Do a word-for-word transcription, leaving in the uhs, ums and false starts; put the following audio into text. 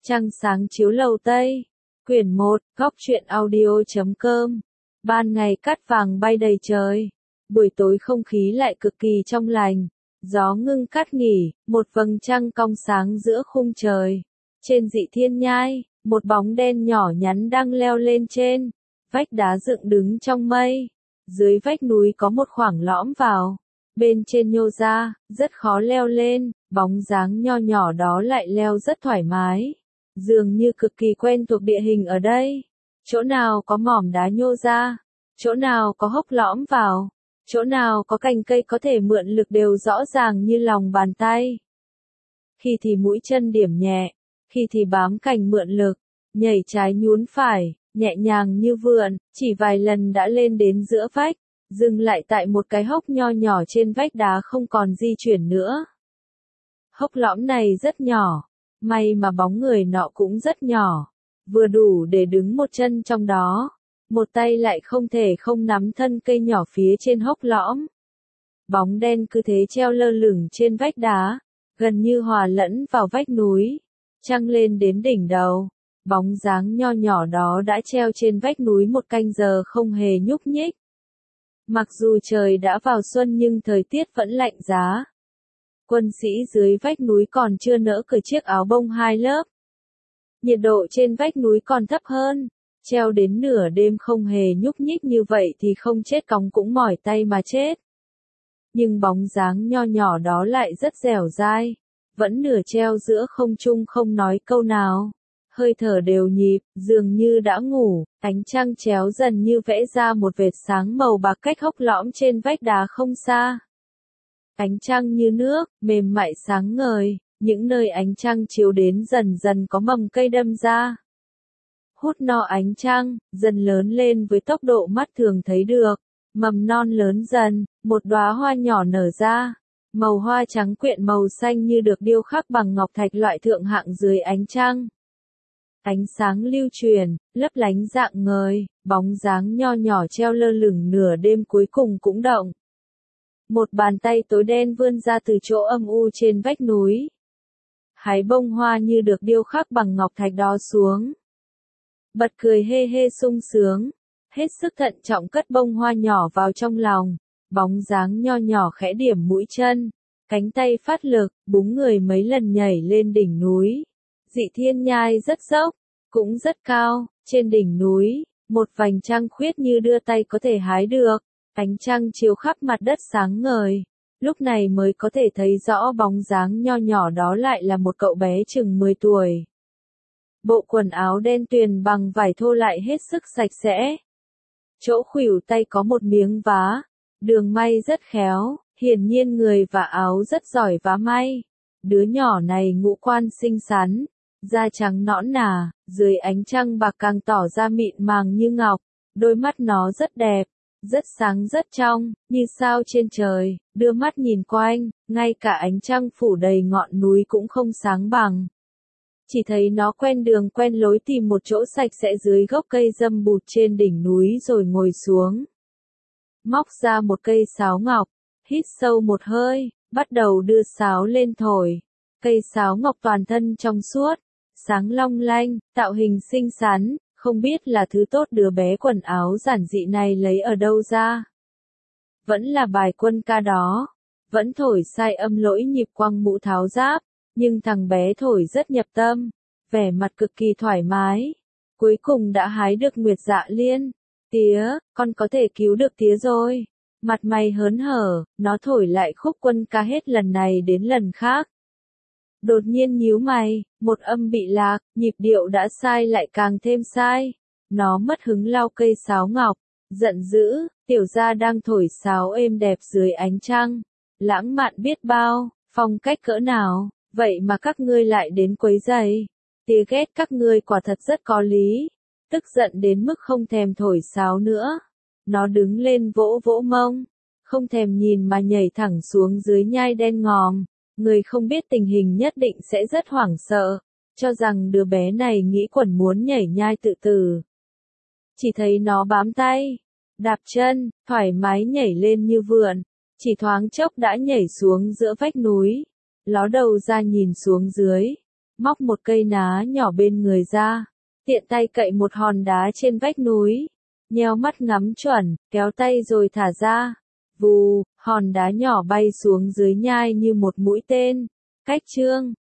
Trăng sáng chiếu lầu Tây. Quyển một, góc truyện audio chấm com. Ban ngày cát vàng bay đầy trời. Buổi tối không khí lại cực kỳ trong lành. Gió ngưng cát nghỉ, một vầng trăng cong sáng giữa khung trời. Trên dị thiên nhai, một bóng đen nhỏ nhắn đang leo lên trên. Vách đá dựng đứng trong mây. Dưới vách núi có một khoảng lõm vào. Bên trên nhô ra, rất khó leo lên, bóng dáng nho nhỏ đó lại leo rất thoải mái. Dường như cực kỳ quen thuộc địa hình ở đây. Chỗ nào có mỏm đá nhô ra, chỗ nào có hốc lõm vào, chỗ nào có cành cây có thể mượn lực đều rõ ràng như lòng bàn tay. Khi thì mũi chân điểm nhẹ, khi thì bám cành mượn lực, nhảy trái nhún phải, nhẹ nhàng như vượn, chỉ vài lần đã lên đến giữa vách, dừng lại tại một cái hốc nho nhỏ trên vách đá không còn di chuyển nữa. Hốc lõm này rất nhỏ, may mà bóng người nọ cũng rất nhỏ, vừa đủ để đứng một chân trong đó, một tay lại không thể không nắm thân cây nhỏ phía trên hốc lõm. Bóng đen cứ thế treo lơ lửng trên vách đá, gần như hòa lẫn vào vách núi, trăng lên đến đỉnh đầu. Bóng dáng nho nhỏ đó đã treo trên vách núi một canh giờ không hề nhúc nhích. Mặc dù trời đã vào xuân nhưng thời tiết vẫn lạnh giá. Quân sĩ dưới vách núi còn chưa nỡ cởi chiếc áo bông hai lớp. Nhiệt độ trên vách núi còn thấp hơn, treo đến nửa đêm không hề nhúc nhích như vậy thì không chết cóng cũng mỏi tay mà chết. Nhưng bóng dáng nho nhỏ đó lại rất dẻo dai, vẫn nửa treo giữa không trung không nói câu nào. Hơi thở đều nhịp, dường như đã ngủ, ánh trăng chéo dần như vẽ ra một vệt sáng màu bạc cách hốc lõm trên vách đá không xa. Ánh trăng như nước, mềm mại sáng ngời, những nơi ánh trăng chiếu đến dần dần có mầm cây đâm ra. Hút no ánh trăng, dần lớn lên với tốc độ mắt thường thấy được, mầm non lớn dần, một đóa hoa nhỏ nở ra. Màu hoa trắng quyện màu xanh như được điêu khắc bằng ngọc thạch loại thượng hạng dưới ánh trăng. Ánh sáng lưu truyền, lấp lánh rạng ngời, bóng dáng nho nhỏ treo lơ lửng nửa đêm cuối cùng cũng động. Một bàn tay tối đen vươn ra từ chỗ âm u trên vách núi. Hái bông hoa như được điêu khắc bằng ngọc thạch đó xuống. Bật cười hê hê sung sướng, hết sức thận trọng cất bông hoa nhỏ vào trong lòng. Bóng dáng nho nhỏ khẽ điểm mũi chân, cánh tay phát lực, búng người mấy lần nhảy lên đỉnh núi. Dị thiên nhai rất dốc, cũng rất cao, trên đỉnh núi, một vành trăng khuyết như đưa tay có thể hái được, ánh trăng chiếu khắp mặt đất sáng ngời, lúc này mới có thể thấy rõ bóng dáng nho nhỏ đó lại là một cậu bé chừng mười tuổi. Bộ quần áo đen tuyền bằng vải thô lại hết sức sạch sẽ. Chỗ khuỷu tay có một miếng vá, đường may rất khéo, hiển nhiên người vá áo rất giỏi vá may. Đứa nhỏ này ngũ quan xinh xắn, da trắng nõn nà, dưới ánh trăng bạc càng tỏ ra mịn màng như ngọc, đôi mắt nó rất đẹp, rất sáng rất trong, như sao trên trời, đưa mắt nhìn quanh, ngay cả ánh trăng phủ đầy ngọn núi cũng không sáng bằng. Chỉ thấy nó quen đường quen lối tìm một chỗ sạch sẽ dưới gốc cây dâm bụt trên đỉnh núi rồi ngồi xuống. Móc ra một cây sáo ngọc, hít sâu một hơi, bắt đầu đưa sáo lên thổi. Cây sáo ngọc toàn thân trong suốt, sáng long lanh, tạo hình xinh xắn, không biết là thứ tốt đứa bé quần áo giản dị này lấy ở đâu ra. Vẫn là bài quân ca đó, vẫn thổi sai âm lỗi nhịp quăng mũ tháo giáp, nhưng thằng bé thổi rất nhập tâm, vẻ mặt cực kỳ thoải mái. Cuối cùng đã hái được nguyệt dạ liên. Tía, con có thể cứu được tía rồi. Mặt mày hớn hở, nó thổi lại khúc quân ca hết lần này đến lần khác. Đột nhiên nhíu mày, một âm bị lạc, nhịp điệu đã sai lại càng thêm sai. Nó mất hứng lau cây sáo ngọc, giận dữ, tiểu gia đang thổi sáo êm đẹp dưới ánh trăng. Lãng mạn biết bao, phong cách cỡ nào, vậy mà các ngươi lại đến quấy rầy. Tía ghét các ngươi quả thật rất có lý. Tức giận đến mức không thèm thổi sáo nữa. Nó đứng lên vỗ vỗ mông, không thèm nhìn mà nhảy thẳng xuống dưới nhai đen ngòm. Người không biết tình hình nhất định sẽ rất hoảng sợ, cho rằng đứa bé này nghĩ quẩn muốn nhảy nhai tự tử. Chỉ thấy nó bám tay, đạp chân, thoải mái nhảy lên như vượn, chỉ thoáng chốc đã nhảy xuống giữa vách núi, ló đầu ra nhìn xuống dưới. móc một cây ná nhỏ bên người ra, tiện tay cậy một hòn đá trên vách núi, nheo mắt ngắm chuẩn, kéo tay rồi thả ra. Vù, hòn đá nhỏ bay xuống dưới nhai như một mũi tên. Cách chương